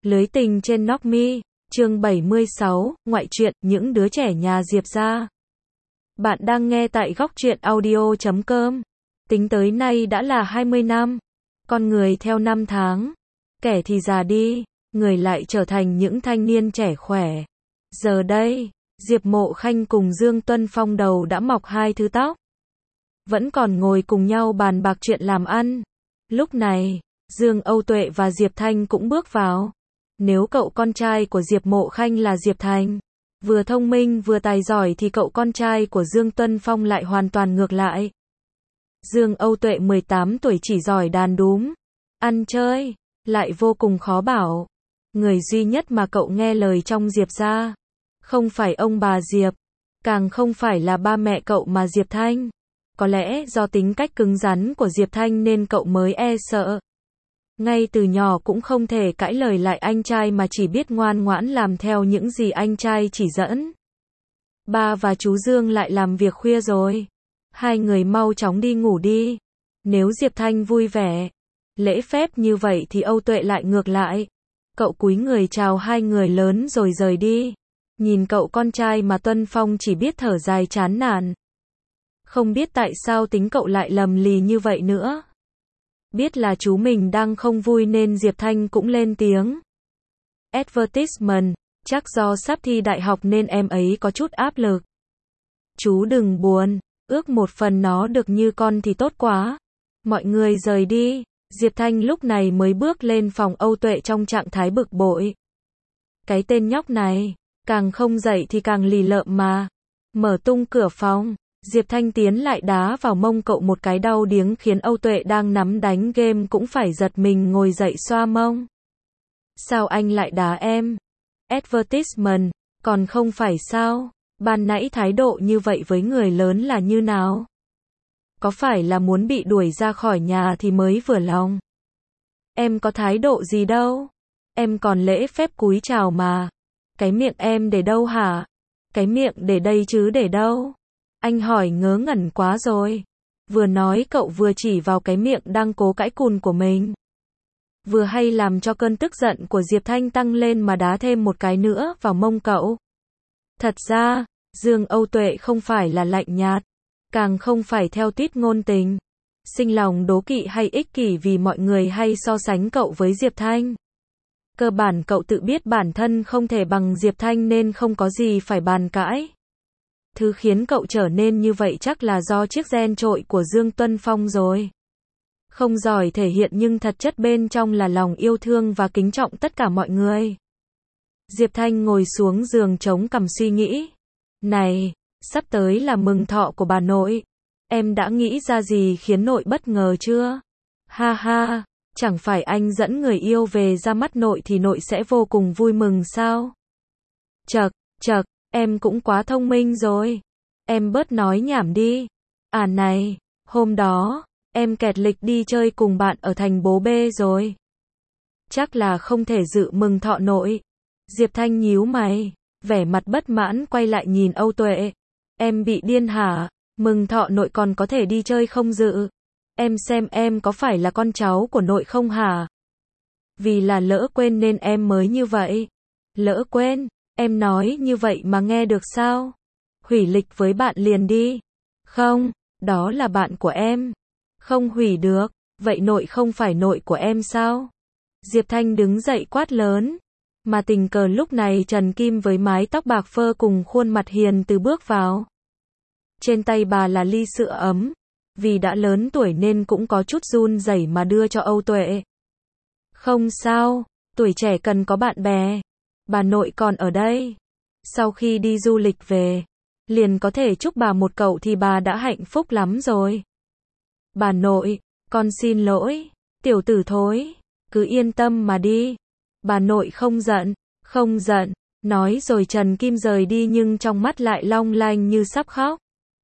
Lưới tình trên Knockme, chương 76, ngoại truyện, những đứa trẻ nhà Diệp gia. Bạn đang nghe tại góc truyện audio.com. Tính tới nay đã là 20 năm. Con người theo năm tháng. Kẻ thì già đi, người lại trở thành những thanh niên trẻ khỏe. Giờ đây, Diệp Mộ Khanh cùng Dương Tuân Phong đầu đã mọc hai thứ tóc. Vẫn còn ngồi cùng nhau bàn bạc chuyện làm ăn. Lúc này, Dương Âu Tuệ và Diệp Thanh cũng bước vào. Nếu cậu con trai của Diệp Mộ Khanh là Diệp Thành, vừa thông minh vừa tài giỏi thì cậu con trai của Dương Tuân Phong lại hoàn toàn ngược lại. Dương Âu Tuệ 18 tuổi chỉ giỏi đàn đúm, ăn chơi, lại vô cùng khó bảo. Người duy nhất mà cậu nghe lời trong Diệp gia, không phải ông bà Diệp, càng không phải là ba mẹ cậu mà Diệp Thanh. Có lẽ do tính cách cứng rắn của Diệp Thanh nên cậu mới e sợ. Ngay từ nhỏ cũng không thể cãi lời lại anh trai mà chỉ biết ngoan ngoãn làm theo những gì anh trai chỉ dẫn. Ba và chú Dương lại làm việc khuya rồi. Hai người mau chóng đi ngủ đi. Nếu Diệp Thanh vui vẻ, lễ phép như vậy thì Âu Tuệ lại ngược lại. Cậu cúi người chào hai người lớn rồi rời đi. Nhìn cậu con trai mà Tuân Phong chỉ biết thở dài chán nản. Không biết tại sao tính cậu lại lầm lì như vậy nữa. Biết là chú mình đang không vui nên Diệp Thanh cũng lên tiếng. Advertisement, chắc do sắp thi đại học nên em ấy có chút áp lực. Chú đừng buồn, ước một phần nó được như con thì tốt quá. Mọi người rời đi, Diệp Thanh lúc này mới bước lên phòng Âu Tuệ trong trạng thái bực bội. Cái tên nhóc này, càng không dậy thì càng lì lợm mà. Mở tung cửa phòng, Diệp Thanh tiến lại đá vào mông cậu một cái đau điếng khiến Âu Tuệ đang nắm đánh game cũng phải giật mình ngồi dậy xoa mông. Sao anh lại đá em? Advertisement, còn không phải sao? Ban nãy thái độ như vậy với người lớn là như nào? Có phải là muốn bị đuổi ra khỏi nhà thì mới vừa lòng? Em có thái độ gì đâu? Em còn lễ phép cúi chào mà. Cái miệng em để đâu hả? Cái miệng để đây chứ để đâu? Anh hỏi ngớ ngẩn quá rồi. Vừa nói cậu vừa chỉ vào cái miệng đang cố cãi cùn của mình. Vừa hay làm cho cơn tức giận của Diệp Thanh tăng lên mà đá thêm một cái nữa vào mông cậu. Thật ra, Dương Âu Tuệ không phải là lạnh nhạt, càng không phải theo tuýp ngôn tình, sinh lòng đố kỵ hay ích kỷ vì mọi người hay so sánh cậu với Diệp Thanh. Cơ bản cậu tự biết bản thân không thể bằng Diệp Thanh nên không có gì phải bàn cãi. Thứ khiến cậu trở nên như vậy chắc là do chiếc gen trội của Dương Tuân Phong rồi. Không giỏi thể hiện nhưng thật chất bên trong là lòng yêu thương và kính trọng tất cả mọi người. Diệp Thanh ngồi xuống giường chống cằm suy nghĩ. Này, sắp tới là mừng thọ của bà nội. Em đã nghĩ ra gì khiến nội bất ngờ chưa? Ha ha, chẳng phải anh dẫn người yêu về ra mắt nội thì nội sẽ vô cùng vui mừng sao? Chậc, chậc. Em cũng quá thông minh rồi. Em bớt nói nhảm đi. À này, hôm đó, em kẹt lịch đi chơi cùng bạn ở thành Bố Bê rồi. Chắc là không thể dự mừng thọ nội. Diệp Thanh nhíu mày, vẻ mặt bất mãn quay lại nhìn Âu Tuệ. Em bị điên hả? Mừng thọ nội còn có thể đi chơi không dự? Em xem em có phải là con cháu của nội không hả? Vì là lỡ quên nên em mới như vậy. Lỡ quên? Em nói như vậy mà nghe được sao? Hủy lịch với bạn liền đi. Không, đó là bạn của em. Không hủy được, vậy nội không phải nội của em sao? Diệp Thanh đứng dậy quát lớn. Mà tình cờ lúc này Trần Kim với mái tóc bạc phơ cùng khuôn mặt hiền từ bước vào. Trên tay bà là ly sữa ấm. Vì đã lớn tuổi nên cũng có chút run rẩy mà đưa cho Âu Tuệ. Không sao, tuổi trẻ cần có bạn bè. Bà nội còn ở đây. Sau khi đi du lịch về, liền có thể chúc bà một cậu thì bà đã hạnh phúc lắm rồi. Bà nội, con xin lỗi, tiểu tử thối, cứ yên tâm mà đi. Bà nội không giận, không giận, nói rồi Trần Kim rời đi nhưng trong mắt lại long lanh như sắp khóc.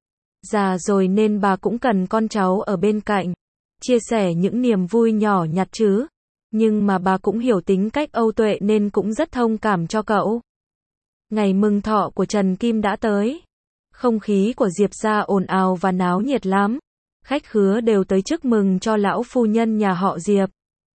Già rồi nên bà cũng cần con cháu ở bên cạnh, chia sẻ những niềm vui nhỏ nhặt chứ. Nhưng mà bà cũng hiểu tính cách Âu Tuệ nên cũng rất thông cảm cho cậu. Ngày mừng thọ của Trần Kim đã tới. Không khí của Diệp gia ồn ào và náo nhiệt lắm. Khách khứa đều tới chúc mừng cho lão phu nhân nhà họ Diệp.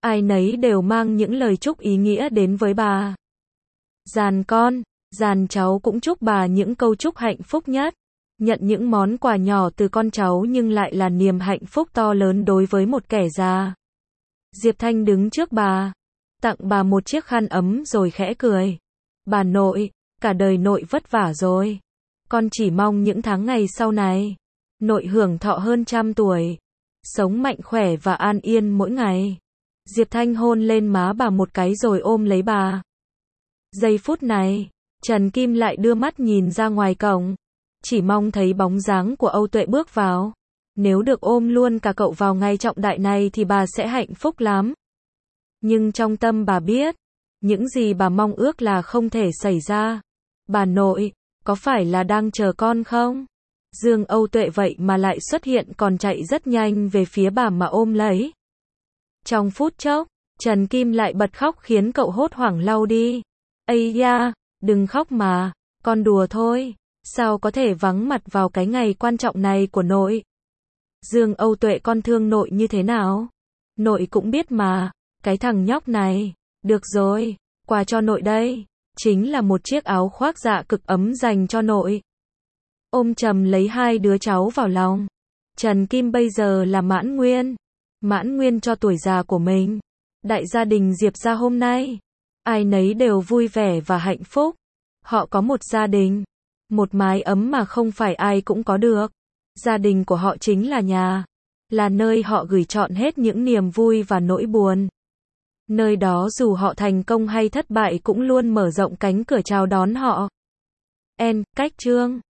ai nấy đều mang những lời chúc ý nghĩa đến với bà. Dàn con, dàn cháu cũng chúc bà những câu chúc hạnh phúc nhất. Nhận những món quà nhỏ từ con cháu nhưng lại là niềm hạnh phúc to lớn đối với một kẻ già. Diệp Thanh đứng trước bà, tặng bà một chiếc khăn ấm rồi khẽ cười. Bà nội, cả đời nội vất vả rồi. Con chỉ mong những tháng ngày sau này, nội hưởng thọ hơn 100 tuổi, sống mạnh khỏe và an yên mỗi ngày. Diệp Thanh hôn lên má bà một cái rồi ôm lấy bà. Giây phút này, Trần Kim lại đưa mắt nhìn ra ngoài cổng, chỉ mong thấy bóng dáng của Âu Tuệ bước vào. Nếu được ôm luôn cả cậu vào ngày trọng đại này thì bà sẽ hạnh phúc lắm. Nhưng trong tâm bà biết, những gì bà mong ước là không thể xảy ra. Bà nội, có phải là đang chờ con không? Dương Âu Tuệ vậy mà lại xuất hiện còn chạy rất nhanh về phía bà mà ôm lấy. Trong phút chốc, Trần Kim lại bật khóc khiến cậu hốt hoảng lau đi. Ây da, đừng khóc mà, con đùa thôi, sao có thể vắng mặt vào cái ngày quan trọng này của nội? Dương Âu Tuệ, con thương nội như thế nào? Nội cũng biết mà, cái thằng nhóc này. Được rồi, quà cho nội đây, chính là một chiếc áo khoác dạ cực ấm dành cho nội. Ôm chầm lấy hai đứa cháu vào lòng, Trần Kim bây giờ là mãn nguyên cho tuổi già của mình. Đại gia đình Diệp gia hôm nay, ai nấy đều vui vẻ và hạnh phúc. Họ có một gia đình, một mái ấm mà không phải ai cũng có được. Gia đình của họ chính là nhà, là nơi họ gửi trọn hết những niềm vui và nỗi buồn. Nơi đó dù họ thành công hay thất bại cũng luôn mở rộng cánh cửa chào đón họ. Cách chương